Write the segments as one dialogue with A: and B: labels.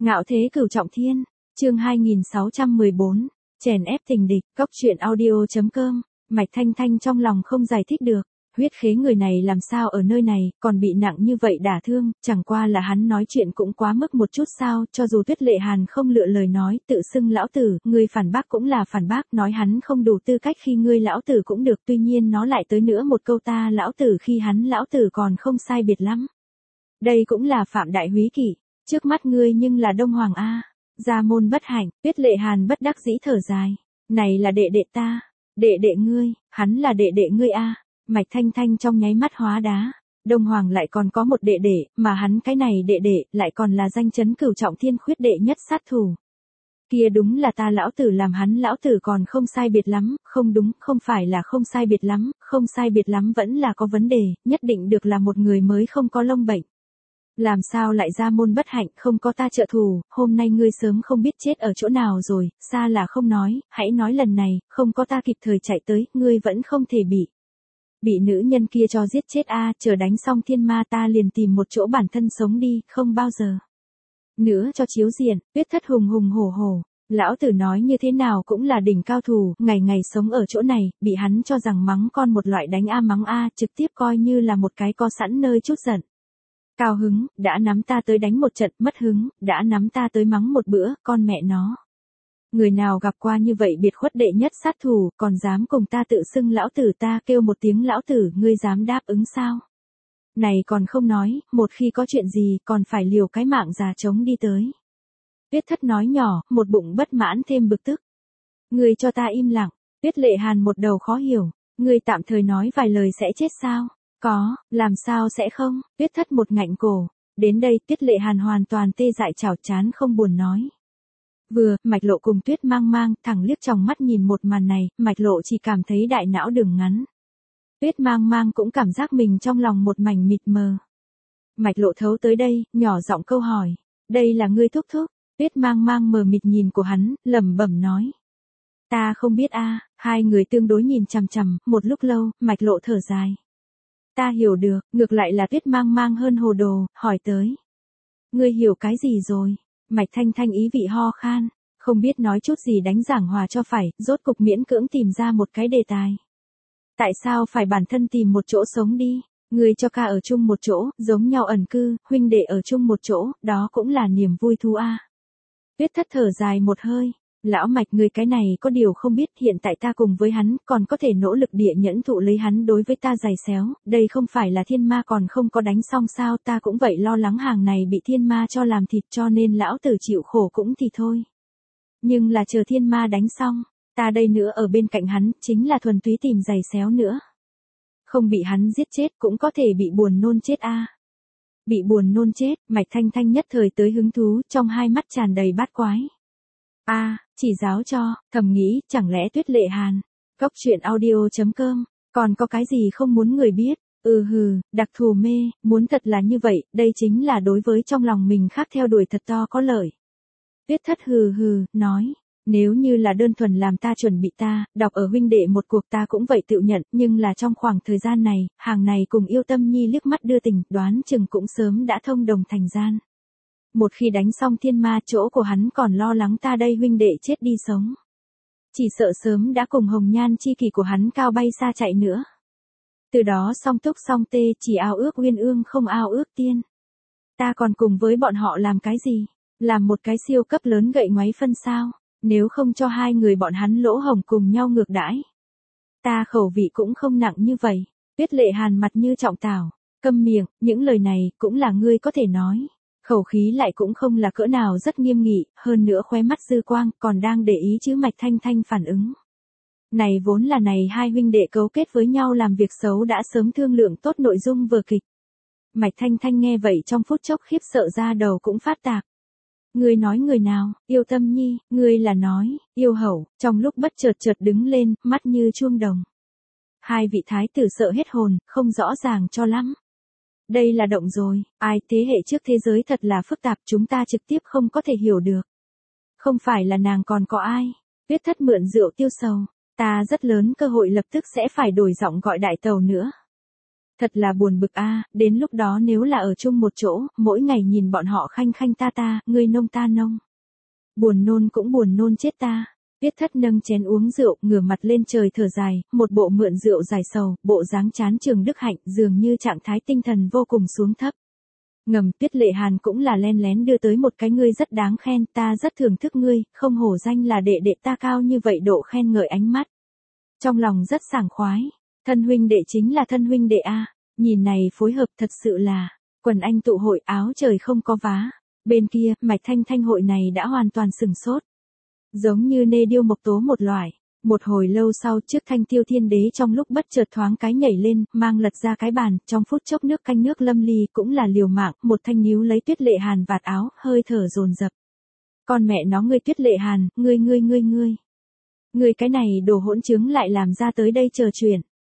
A: Ngạo thế cửu trọng thiên, chương 2614, chèn ép tình địch, cóc truyện audio.com, Mạch Thanh Thanh trong lòng không giải thích được, huyết khế người này làm sao ở nơi này, còn bị nặng như vậy đả thương, chẳng qua là hắn nói chuyện cũng quá mức một chút sao, cho dù Tuyết Lệ Hàn không lựa lời nói, tự xưng lão tử, người phản bác cũng là phản bác, nói hắn không đủ tư cách khi ngươi lão tử cũng được, tuy nhiên nó lại tới nữa một câu ta lão tử khi hắn lão tử còn không sai biệt lắm. Đây cũng là phạm đại húy kỷ. Trước mắt ngươi nhưng là Đông Hoàng A, gia môn bất hạnh, Tuyết Lệ Hàn bất đắc dĩ thở dài, này là đệ đệ ta, đệ đệ ngươi, hắn là đệ đệ ngươi A, Mạch Thanh Thanh trong nháy mắt hóa đá, Đông Hoàng lại còn có một đệ đệ, mà hắn cái này đệ đệ, lại còn là danh chấn cửu trọng thiên khuyết đệ nhất sát thủ. Kia đúng là ta lão tử làm hắn lão tử còn không sai biệt lắm, không đúng, không phải là không sai biệt lắm, không sai biệt lắm vẫn là có vấn đề, nhất định được là một người mới không có lông bệnh. Làm sao lại ra môn bất hạnh không có ta trợ thù, hôm nay ngươi sớm không biết chết ở chỗ nào rồi, xa là không nói, hãy nói lần này, không có ta kịp thời chạy tới, ngươi vẫn không thể bị nữ nhân kia cho giết chết a, chờ đánh xong thiên ma ta liền tìm một chỗ bản thân sống đi, không bao giờ nữa cho chiếu diện, Tuyết Thất hùng hùng hổ hổ, lão tử nói như thế nào cũng là đỉnh cao thủ, ngày ngày sống ở chỗ này, bị hắn cho rằng mắng con một loại đánh a mắng a, trực tiếp coi như là một cái có sẵn nơi chút giận. Cao hứng, đã nắm ta tới đánh một trận, mất hứng, đã nắm ta tới mắng một bữa, con mẹ nó. Người nào gặp qua như vậy biệt khuất đệ nhất sát thủ, còn dám cùng ta tự xưng lão tử, ta kêu một tiếng lão tử, ngươi dám đáp ứng sao? Này còn không nói, một khi có chuyện gì, còn phải liều cái mạng già trống đi tới. Tuyết Thất nói nhỏ, một bụng bất mãn thêm bực tức. Ngươi cho ta im lặng, Tuyết Lệ Hàn một đầu khó hiểu, ngươi tạm thời nói vài lời sẽ chết sao? Có, làm sao sẽ không, Tuyết Thất một ngạnh cổ. Đến đây Tuyết Lệ Hàn hoàn toàn tê dại chảo chán không buồn nói. Vừa, Mạch Lộ cùng Tuyết Mang Mang thẳng liếc tròng mắt nhìn một màn này, Mạch Lộ chỉ cảm thấy đại não đường ngắn. Tuyết Mang Mang cũng cảm giác mình trong lòng một mảnh mịt mờ. Mạch Lộ thấu tới đây, nhỏ giọng câu hỏi. Đây là ngươi thúc thúc, Tuyết Mang Mang mờ mịt nhìn của hắn, lẩm bẩm nói. Ta không biết a. Hai người tương đối nhìn chằm chằm, một lúc lâu, Mạch Lộ thở dài. Ta hiểu được, ngược lại là Tuyết Mang Mang hơn hồ đồ, hỏi tới. Ngươi hiểu cái gì rồi? Mạch Thanh Thanh ý vị ho khan, không biết nói chút gì đánh giảng hòa cho phải, rốt cục miễn cưỡng tìm ra một cái đề tài. Tại sao phải bản thân tìm một chỗ sống đi? Ngươi cho ca ở chung một chỗ, giống nhau ẩn cư, huynh đệ ở chung một chỗ, đó cũng là niềm vui thú a. Tuyết Thất thở dài một hơi. Lão Mạch người cái này có điều không biết, hiện tại ta cùng với hắn còn có thể nỗ lực địa nhẫn thụ lấy hắn đối với ta giày xéo, đây không phải là thiên ma còn không có đánh xong sao, ta cũng vậy lo lắng hàng này bị thiên ma cho làm thịt cho nên lão tử chịu khổ cũng thì thôi. Nhưng là chờ thiên ma đánh xong, ta đây nữa ở bên cạnh hắn, chính là thuần túy tìm giày xéo nữa. Không bị hắn giết chết cũng có thể bị buồn nôn chết a. Bị buồn nôn chết, Mạch Thanh Thanh nhất thời tới hứng thú, trong hai mắt tràn đầy bát quái. Chỉ giáo cho, thầm nghĩ, chẳng lẽ Tuyết Lệ Hàn, cóc truyện audio.com, còn có cái gì không muốn người biết, đặc thù mê, muốn thật là như vậy, đây chính là đối với trong lòng mình khác theo đuổi thật to có lợi. Tuyết Thất nói, nếu như là đơn thuần làm ta chuẩn bị ta, đọc ở huynh đệ một cuộc ta cũng vậy tự nhận, nhưng là trong khoảng thời gian này, hàng này cùng yêu tâm nhi liếc mắt đưa tình, đoán chừng cũng sớm đã thông đồng thành gian. Một khi đánh xong thiên ma chỗ của hắn còn lo lắng ta đây huynh đệ chết đi sống. Chỉ sợ sớm đã cùng hồng nhan chi kỷ của hắn cao bay xa chạy nữa. Từ đó song túc song tê chỉ ao ước uyên ương không ao ước tiên. Ta còn cùng với bọn họ làm cái gì? Làm một cái siêu cấp lớn gậy ngoáy phân sao? Nếu không cho hai người bọn hắn lỗ hổng cùng nhau ngược đãi. Ta khẩu vị cũng không nặng như vậy. Tuyết Lệ Hàn mặt như trọng tảo. Câm miệng, những lời này cũng là ngươi có thể nói. Khẩu khí lại cũng không là cỡ nào rất nghiêm nghị, hơn nữa khóe mắt dư quang còn đang để ý chứ Mạch Thanh Thanh phản ứng. Này vốn là này hai huynh đệ cấu kết với nhau làm việc xấu đã sớm thương lượng tốt nội dung vở kịch. Mạch Thanh Thanh nghe vậy trong phút chốc khiếp sợ ra đầu cũng phát tạc. Ngươi nói người nào, yêu tâm nhi, ngươi là nói, yêu hậu, trong lúc bất chợt đứng lên, mắt như chuông đồng. Hai vị thái tử sợ hết hồn, không rõ ràng cho lắm. Đây là động rồi, ai thế hệ trước thế giới thật là phức tạp chúng ta trực tiếp không có thể hiểu được. Không phải là nàng còn có ai, Tuyết Thất mượn rượu tiêu sầu, ta rất lớn cơ hội lập tức sẽ phải đổi giọng gọi đại tàu nữa. Thật là buồn bực a, đến lúc đó nếu là ở chung một chỗ, mỗi ngày nhìn bọn họ khanh khanh ta, ngươi nông ta nông. Buồn nôn cũng buồn nôn chết ta. Tiết Thất nâng chén uống rượu, ngửa mặt lên trời thở dài, một bộ mượn rượu dài sầu, bộ dáng chán trường Đức Hạnh, dường như trạng thái tinh thần vô cùng xuống thấp. Ngầm Tiết Lệ Hàn cũng là len lén đưa tới một cái ngươi rất đáng khen, ta rất thưởng thức ngươi, không hổ danh là đệ đệ ta cao như vậy độ khen ngợi ánh mắt. Trong lòng rất sảng khoái, thân huynh đệ chính là thân huynh đệ a, nhìn này phối hợp thật sự là, quần anh tụ hội áo trời không có vá. Bên kia, Mạch Thanh Thanh hội này đã hoàn toàn sừng sốt. Giống như nê điêu mộc tố một loại. Một hồi lâu sau trước Thanh Tiêu Thiên Đế trong lúc bất chợt thoáng cái nhảy lên, mang lật ra cái bàn, trong phút chốc nước canh nước lâm ly cũng là liều mạng, một thanh níu lấy Tuyết Lệ Hàn vạt áo, hơi thở dồn dập. Con mẹ nó ngươi Tuyết Lệ Hàn, ngươi. Ngươi cái này đồ hỗn chứng lại làm ra tới đây chờ chuyện.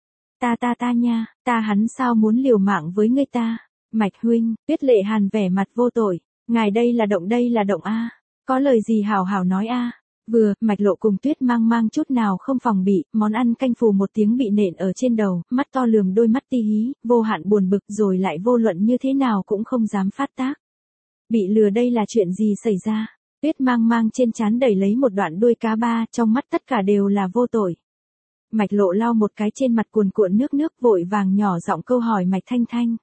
A: Ta nha, ta hắn sao muốn liều mạng với ngươi ta. Mạch huynh, Tuyết Lệ Hàn vẻ mặt vô tội, ngài đây là động a, có lời gì hảo hảo nói a. Vừa, Mạch Lộ cùng Tuyết Mang chút nào không phòng bị, món ăn canh phù một tiếng bị nện ở trên đầu, mắt to lườm đôi mắt ti hí, vô hạn buồn bực rồi lại vô luận như thế nào cũng không dám phát tác. Bị lừa đây là chuyện gì xảy ra? Tuyết Mang trên trán đẩy lấy một đoạn đuôi cá ba, trong mắt tất cả đều là vô tội. Mạch Lộ lau một cái trên mặt cuồn cuộn nước vội vàng nhỏ giọng câu hỏi Mạch Thanh Thanh.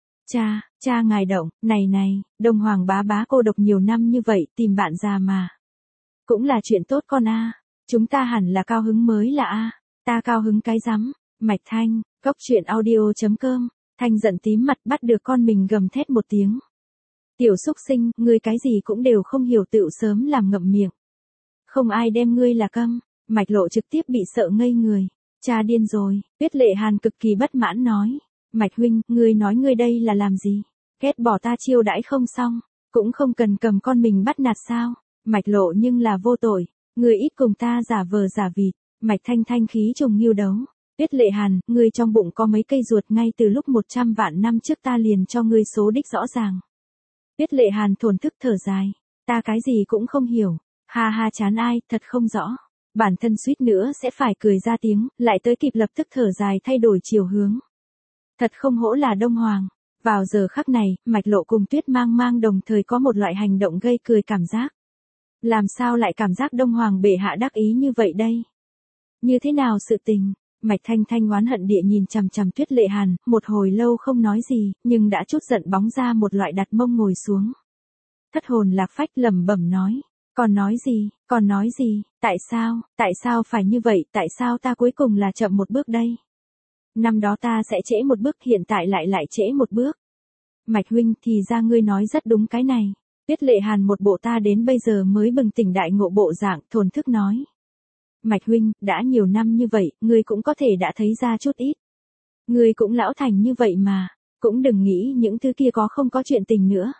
A: Cha ngài động, này, Đông Hoàng bá cô độc nhiều năm như vậy, tìm bạn già mà. Cũng là chuyện tốt con a, chúng ta hẳn là cao hứng mới là a, ta cao hứng cái rắm. Mạch Thanh, cốc truyện audio.com, Thanh giận tím mặt bắt được con mình gầm thét một tiếng. Tiểu xúc sinh, ngươi cái gì cũng đều không hiểu tựu sớm làm ngậm miệng. Không ai đem ngươi là câm. Mạch Lộ trực tiếp bị sợ ngây người. Cha điên rồi, Tuyết Lệ Hàn cực kỳ bất mãn nói. Mạch huynh, ngươi nói ngươi đây là làm gì? Ghét bỏ ta chiêu đãi không xong, cũng không cần cầm con mình bắt nạt sao? Mạch Lộ nhưng là vô tội, ngươi ít cùng ta giả vờ giả vịt. Mạch Thanh Thanh khí trùng nghiêu đấu. Tuyết Lệ Hàn, ngươi trong bụng có mấy cây ruột ngay từ lúc 100 vạn năm trước ta liền cho ngươi số đích rõ ràng. Tuyết Lệ Hàn thổn thức thở dài. Ta cái gì cũng không hiểu. Ha chán ai, thật không rõ. Bản thân suýt nữa sẽ phải cười ra tiếng, lại tới kịp lập tức thở dài thay đổi chiều hướng. Thật không hổ là Đông Hoàng. Vào giờ khắc này, Mạch Lộ cùng Tuyết Mang đồng thời có một loại hành động gây cười cảm giác. Làm sao lại cảm giác Đông Hoàng bệ hạ đắc ý như vậy đây? Như thế nào sự tình? Mạch Thanh Thanh oán hận địa nhìn chằm chằm Tuyết Lệ Hàn, một hồi lâu không nói gì, nhưng đã chút giận bóng ra một loại đặt mông ngồi xuống. Thất hồn lạc phách lẩm bẩm nói. Còn nói gì, tại sao phải như vậy, tại sao ta cuối cùng là chậm một bước đây? Năm đó ta sẽ trễ một bước, hiện tại lại trễ một bước. Mạch huynh, thì ra ngươi nói rất đúng cái này. Tuyết Lệ Hàn một bộ ta đến bây giờ mới bừng tỉnh đại ngộ bộ dạng, thổn thức nói. Mạch huynh, đã nhiều năm như vậy, ngươi cũng có thể đã thấy ra chút ít. Ngươi cũng lão thành như vậy mà, cũng đừng nghĩ những thứ kia có không có chuyện tình nữa.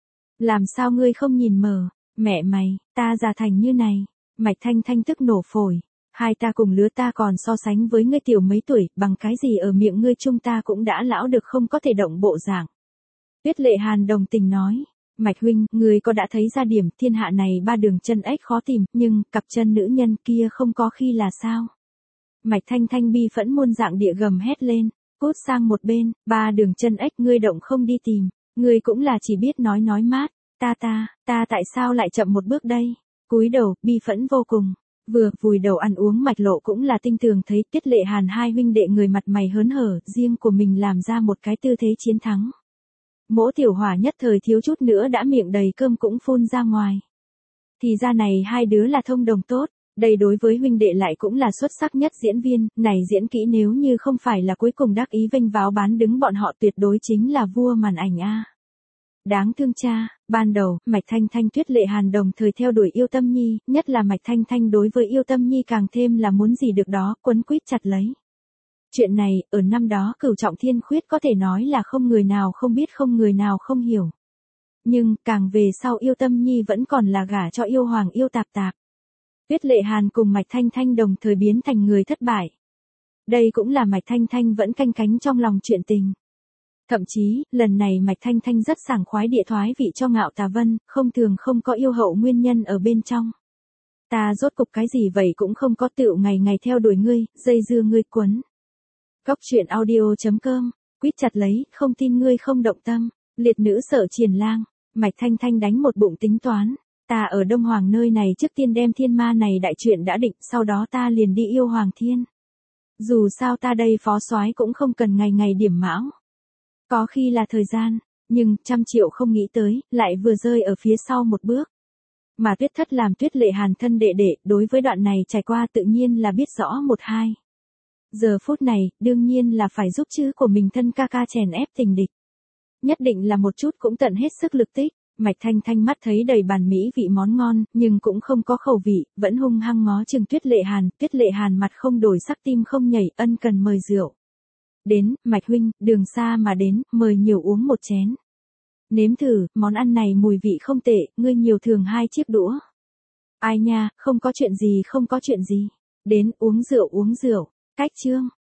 A: Làm sao ngươi không nhìn mờ? Mẹ mày, ta già thành như này. Mạch Thanh Thanh tức nổ phổi. Hai ta cùng lứa ta còn so sánh với ngươi tiểu mấy tuổi, bằng cái gì ở miệng ngươi chúng ta cũng đã lão được không có thể động bộ dạng. Tuyết Lệ Hàn đồng tình nói. Mạch huynh, ngươi có đã thấy ra điểm thiên hạ này ba đường chân ếch khó tìm, nhưng cặp chân nữ nhân kia không có khi là sao? Mạch Thanh Thanh bi phẫn muôn dạng địa gầm hét lên. Cút sang một bên, ba đường chân ếch ngươi động không đi tìm. Ngươi cũng là chỉ biết nói mát. Ta tại sao lại chậm một bước đây? Cúi đầu, bi phẫn vô cùng. Vừa vùi đầu ăn uống Mạch Lộ cũng là tinh tường thấy Tuyết Lệ Hàn hai huynh đệ người mặt mày hớn hở, riêng của mình làm ra một cái tư thế chiến thắng. Mỗ tiểu hỏa nhất thời thiếu chút nữa đã miệng đầy cơm cũng phun ra ngoài. Thì ra này hai đứa là thông đồng tốt, đây đối với huynh đệ lại cũng là xuất sắc nhất diễn viên, này diễn kỹ nếu như không phải là cuối cùng đắc ý vênh váo bán đứng bọn họ tuyệt đối chính là vua màn ảnh a. Đáng thương cha, ban đầu, Mạch Thanh Thanh Tuyết Lệ Hàn đồng thời theo đuổi Yêu Tâm Nhi, nhất là Mạch Thanh Thanh đối với Yêu Tâm Nhi càng thêm là muốn gì được đó, quấn quýt chặt lấy. Chuyện này, ở năm đó Cửu Trọng Thiên Khuyết có thể nói là không người nào không biết không người nào không hiểu. Nhưng, càng về sau Yêu Tâm Nhi vẫn còn là gả cho yêu hoàng yêu tạp tạp. Tuyết Lệ Hàn cùng Mạch Thanh Thanh đồng thời biến thành người thất bại. Đây cũng là Mạch Thanh Thanh vẫn canh cánh trong lòng chuyện tình. Thậm chí, lần này Mạch Thanh Thanh rất sảng khoái địa thoái vị cho Ngạo Tà Vân, không thường không có yêu hậu nguyên nhân ở bên trong. Ta rốt cục cái gì vậy cũng không có tựu ngày ngày theo đuổi ngươi, dây dưa ngươi quấn. Cốc truyện audio.com quýt chặt lấy, không tin ngươi không động tâm. Liệt nữ sợ Triển Lang, Mạch Thanh Thanh đánh một bụng tính toán. Ta ở Đông Hoàng nơi này trước tiên đem thiên ma này đại chuyện đã định, sau đó ta liền đi yêu Hoàng Thiên. Dù sao ta đây phó soái cũng không cần ngày ngày điểm mão. Có khi là thời gian, nhưng 100.000.000 không nghĩ tới, lại vừa rơi ở phía sau một bước. Mà Tuyết Thất làm Tuyết Lệ Hàn thân đệ đệ, đối với đoạn này trải qua tự nhiên là biết rõ một hai. Giờ phút này, đương nhiên là phải giúp chữ của mình thân ca ca chèn ép tình địch. Nhất định là một chút cũng tận hết sức lực tích. Mạch Thanh Thanh mắt thấy đầy bàn mỹ vị món ngon, nhưng cũng không có khẩu vị, vẫn hung hăng ngó chừng Tuyết Lệ Hàn mặt không đổi sắc tim không nhảy, ân cần mời rượu. Đến, Mạch huynh, đường xa mà đến, mời nhiều uống một chén. Nếm thử, món ăn này mùi vị không tệ, ngươi nhiều thường 2 chiếc đũa. Ai nha, không có chuyện gì. Đến, uống rượu. Cách chương.